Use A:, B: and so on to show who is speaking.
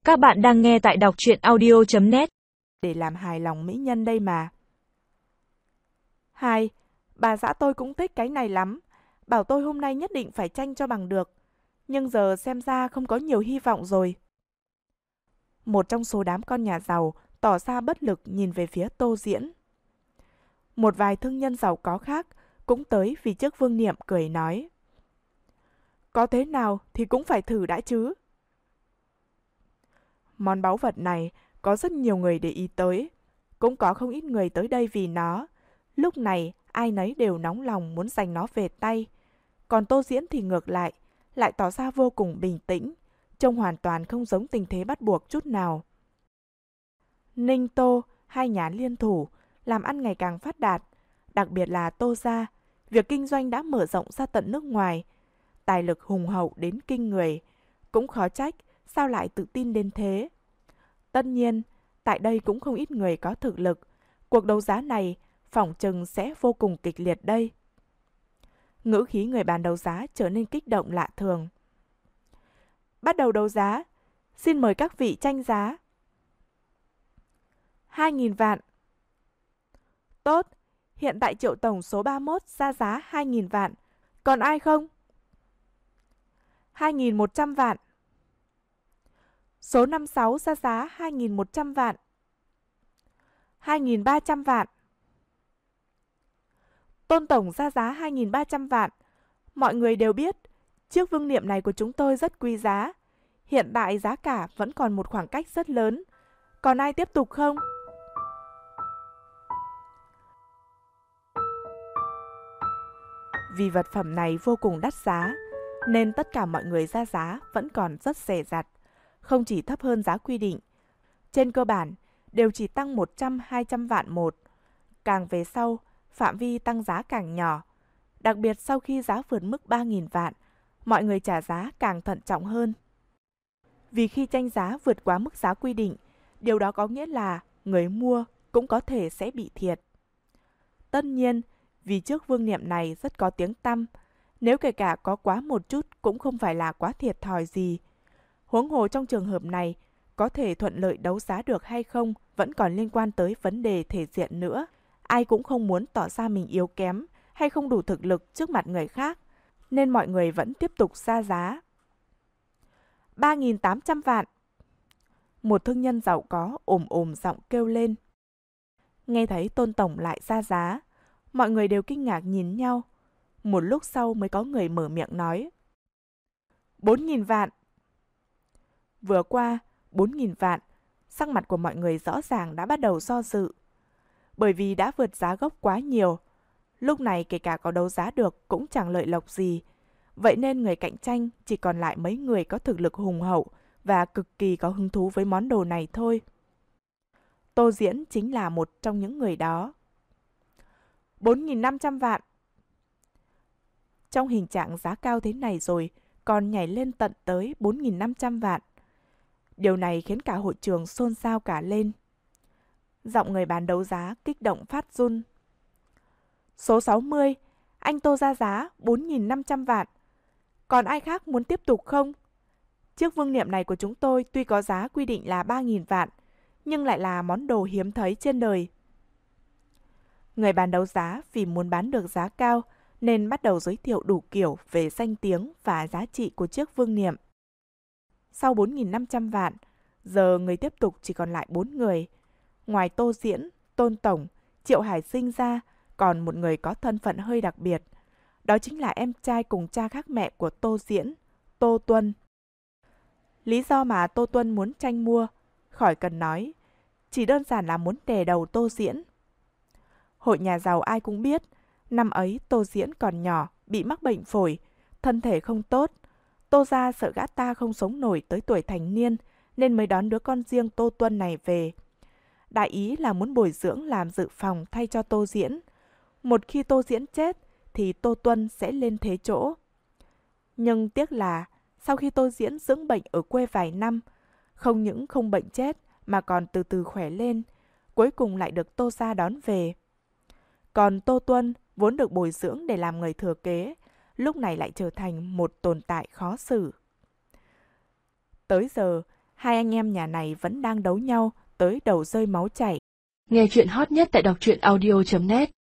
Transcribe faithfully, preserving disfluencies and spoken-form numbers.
A: Các bạn đang nghe tại đọc truyện audio chấm net.
B: Để làm hài lòng mỹ nhân đây mà. Hai, bà xã tôi cũng thích cái này lắm. Bảo tôi hôm nay nhất định phải tranh cho bằng được. Nhưng giờ xem ra không có nhiều hy vọng rồi. Một trong số đám con nhà giàu tỏ ra bất lực nhìn về phía Tô Diễn. Một vài thương nhân giàu có khác cũng tới vì trước Vương Niệm cười nói: có thế nào thì cũng phải thử đã chứ. Món báu vật này có rất nhiều người để ý tới. Cũng có không ít người tới đây vì nó. Lúc này ai nấy đều nóng lòng muốn giành nó về tay. Còn Tô Diễn thì ngược lại, lại tỏ ra vô cùng bình tĩnh, trông hoàn toàn không giống tình thế bắt buộc chút nào. Ninh Tô, hai nhà liên thủ, làm ăn ngày càng phát đạt. Đặc biệt là Tô gia, việc kinh doanh đã mở rộng ra tận nước ngoài. Tài lực hùng hậu đến kinh người. Cũng khó trách sao lại tự tin đến thế. Tất nhiên, tại đây cũng không ít người có thực lực. Cuộc đấu giá này phỏng chừng sẽ vô cùng kịch liệt đây. Ngữ khí người bán đấu giá trở nên kích động lạ thường. Bắt đầu đấu giá, xin mời các vị tranh giá. Hai nghìn vạn. Tốt, hiện tại Triệu Tổng số ba mươi mốt ra giá hai nghìn vạn. Còn ai không? Hai nghìn một trăm vạn. Số năm mươi sáu ra giá hai nghìn một trăm vạn. Hai nghìn ba trăm vạn. Tôn Tổng ra giá hai nghìn ba trăm vạn. Mọi người đều biết, chiếc vương niệm này của chúng tôi rất quý giá. Hiện tại giá cả vẫn còn một khoảng cách rất lớn. Còn ai tiếp tục không? Vì vật phẩm này vô cùng đắt giá, nên tất cả mọi người ra giá vẫn còn rất dè dặt, không chỉ thấp hơn giá quy định. Trên cơ bản, đều chỉ tăng một trăm hai trăm vạn một. Càng về sau, phạm vi tăng giá càng nhỏ. Đặc biệt sau khi giá vượt mức ba nghìn vạn, mọi người trả giá càng thận trọng hơn. Vì khi tranh giá vượt quá mức giá quy định, điều đó có nghĩa là người mua cũng có thể sẽ bị thiệt. Tất nhiên, vì chiếc vương niệm này rất có tiếng tăm, nếu kể cả có quá một chút cũng không phải là quá thiệt thòi gì. Huống hồ trong trường hợp này, có thể thuận lợi đấu giá được hay không vẫn còn liên quan tới vấn đề thể diện nữa. Ai cũng không muốn tỏ ra mình yếu kém hay không đủ thực lực trước mặt người khác, nên mọi người vẫn tiếp tục ra giá. ba nghìn tám trăm vạn. Một thương nhân giàu có ồm ồm giọng kêu lên. Nghe thấy Tôn Tổng lại ra giá, mọi người đều kinh ngạc nhìn nhau. Một lúc sau mới có người mở miệng nói: bốn nghìn vạn. Vừa qua, bốn nghìn vạn, sắc mặt của mọi người rõ ràng đã bắt đầu do dự. Bởi vì đã vượt giá gốc quá nhiều, lúc này kể cả có đấu giá được cũng chẳng lợi lộc gì. Vậy nên người cạnh tranh chỉ còn lại mấy người có thực lực hùng hậu và cực kỳ có hứng thú với món đồ này thôi. Tô Diễn chính là một trong những người đó. bốn nghìn năm trăm vạn. Trong hình trạng giá cao thế này rồi, còn nhảy lên tận tới bốn nghìn năm trăm vạn. Điều này khiến cả hội trường xôn xao cả lên. Giọng người bán đấu giá kích động phát run. Số sáu mươi, anh Tô ra giá bốn nghìn năm trăm vạn. Còn ai khác muốn tiếp tục không? Chiếc vương niệm này của chúng tôi tuy có giá quy định là ba nghìn vạn, nhưng lại là món đồ hiếm thấy trên đời. Người bán đấu giá vì muốn bán được giá cao nên bắt đầu giới thiệu đủ kiểu về danh tiếng và giá trị của chiếc vương niệm. Sau bốn nghìn năm trăm vạn, giờ người tiếp tục chỉ còn lại bốn người. Ngoài Tô Diễn, Tôn Tổng, Triệu Hải Sinh ra, còn một người có thân phận hơi đặc biệt. Đó chính là em trai cùng cha khác mẹ của Tô Diễn, Tô Tuân. Lý do mà Tô Tuân muốn tranh mua, khỏi cần nói, chỉ đơn giản là muốn đè đầu Tô Diễn. Hội nhà giàu ai cũng biết, năm ấy Tô Diễn còn nhỏ, bị mắc bệnh phổi, thân thể không tốt. Tô gia sợ gã ta không sống nổi tới tuổi thành niên, nên mới đón đứa con riêng Tô Tuân này về. Đại ý là muốn bồi dưỡng làm dự phòng thay cho Tô Diễn. Một khi Tô Diễn chết, thì Tô Tuân sẽ lên thế chỗ. Nhưng tiếc là, sau khi Tô Diễn dưỡng bệnh ở quê vài năm, không những không bệnh chết mà còn từ từ khỏe lên, cuối cùng lại được Tô gia đón về. Còn Tô Tuân vốn được bồi dưỡng để làm người thừa kế, lúc này lại trở thành một tồn tại khó xử. Tới giờ, hai anh em nhà này vẫn đang đấu nhau tới đầu rơi máu chảy.
C: Nghe chuyện hot nhất tại đọc truyện audio chấm net